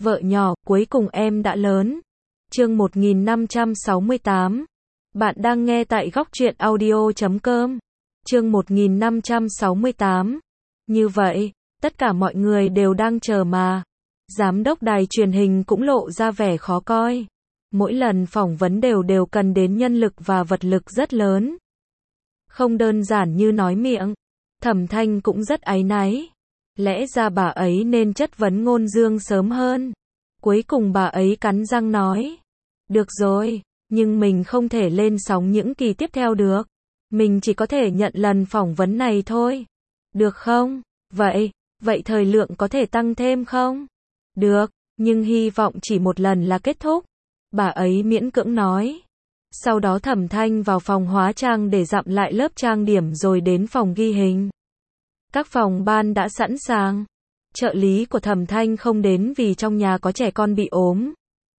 Vợ nhỏ, cuối cùng em đã lớn. Chương 1568. Bạn đang nghe tại góc truyện audio.com. Chương 1568. Như vậy, tất cả mọi người đều đang chờ mà. Giám đốc đài truyền hình cũng lộ ra vẻ khó coi. Mỗi lần phỏng vấn đều cần đến nhân lực và vật lực rất lớn. Không đơn giản như nói miệng. Thẩm Thanh cũng rất áy náy. Lẽ ra bà ấy nên chất vấn Ngôn Dương sớm hơn. Cuối cùng bà ấy cắn răng nói. Được rồi, nhưng mình không thể lên sóng những kỳ tiếp theo được. Mình chỉ có thể nhận lần phỏng vấn này thôi. Được không? Vậy thời lượng có thể tăng thêm không? Được, nhưng hy vọng chỉ một lần là kết thúc. Bà ấy miễn cưỡng nói. Sau đó Thẩm Thanh vào phòng hóa trang để dặm lại lớp trang điểm rồi đến phòng ghi hình. Các phòng ban đã sẵn sàng. Trợ lý của Thẩm Thanh không đến vì trong nhà có trẻ con bị ốm.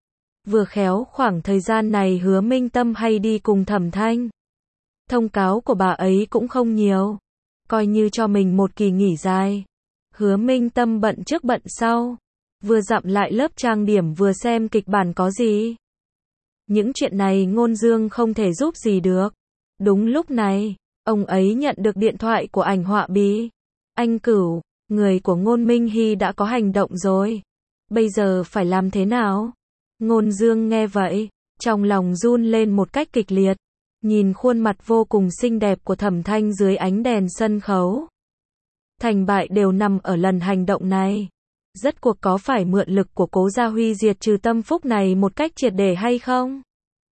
Vừa khéo khoảng thời gian này Hứa Minh Tâm hay đi cùng Thẩm Thanh. Thông cáo của bà ấy cũng không nhiều. Coi như cho mình một kỳ nghỉ dài. Hứa Minh Tâm bận trước bận sau. Vừa dặm lại lớp trang điểm vừa xem kịch bản có gì. Những chuyện này Ngôn Dương không thể giúp gì được. Đúng lúc này, ông ấy nhận được điện thoại của Ảnh Họa Bì. Anh Cửu, người của Ngôn Minh Hy đã có hành động rồi. Bây giờ phải làm thế nào? Ngôn Dương nghe vậy, trong lòng run lên một cách kịch liệt. Nhìn khuôn mặt vô cùng xinh đẹp của Thẩm Thanh dưới ánh đèn sân khấu. Thành bại đều nằm ở lần hành động này. Rốt cuộc có phải mượn lực của Cố Gia Huy diệt trừ Tâm Phúc này một cách triệt để hay không?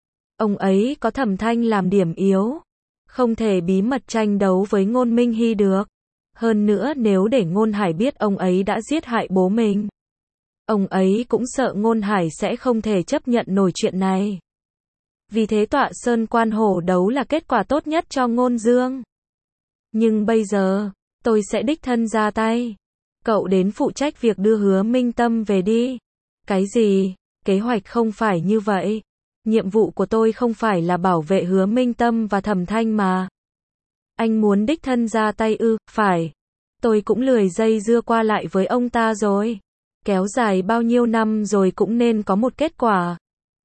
Ông ấy có Thẩm Thanh làm điểm yếu. Không thể bí mật tranh đấu với Ngôn Minh Hy được. Hơn nữa nếu để Ngôn Hải biết ông ấy đã giết hại bố mình. Ông ấy cũng sợ Ngôn Hải sẽ không thể chấp nhận nổi chuyện này. Vì thế tọa sơn quan hổ đấu là kết quả tốt nhất cho Ngôn Dương. Nhưng bây giờ, tôi sẽ đích thân ra tay. Cậu đến phụ trách việc đưa Hứa Minh Tâm về đi. Cái gì? Kế hoạch không phải như vậy. Nhiệm vụ của tôi không phải là bảo vệ Hứa Minh Tâm và Thẩm Thanh mà. Anh muốn đích thân ra tay ư? Phải. Tôi cũng lười dây dưa qua lại với ông ta rồi. Kéo dài bao nhiêu năm rồi cũng nên có một kết quả.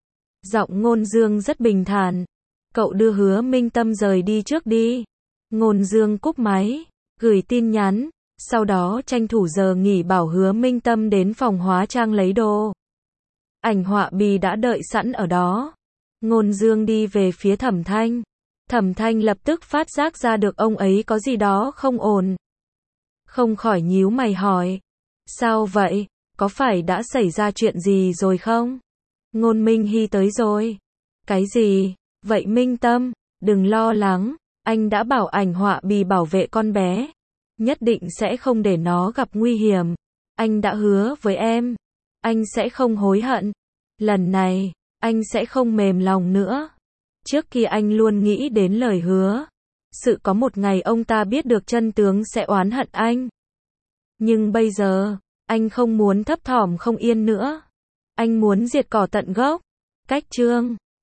Giọng Ngôn Dương rất bình thản. Cậu đưa Hứa Minh Tâm rời đi trước đi. Ngôn Dương cúp máy, gửi tin nhắn. Sau đó tranh thủ giờ nghỉ bảo Hứa Minh Tâm đến phòng hóa trang lấy đồ. Ảnh Họa Bì đã đợi sẵn ở đó. Ngôn Dương đi về phía Thẩm Thanh. Thẩm Thanh lập tức phát giác ra được ông ấy có gì đó không ổn. Không khỏi nhíu mày hỏi. Sao vậy? Có phải đã xảy ra chuyện gì rồi không? Ngôn Minh Hy tới rồi. Cái gì? Vậy Minh Tâm, đừng lo lắng. Anh đã bảo Ảnh Họa Bì bảo vệ con bé. Nhất định sẽ không để nó gặp nguy hiểm. Anh đã hứa với em. Anh sẽ không hối hận. Lần này, anh sẽ không mềm lòng nữa. Trước kia anh luôn nghĩ đến lời hứa. Sự có một ngày ông ta biết được chân tướng sẽ oán hận anh. Nhưng bây giờ, anh không muốn thấp thỏm không yên nữa. Anh muốn diệt cỏ tận gốc. Cách chương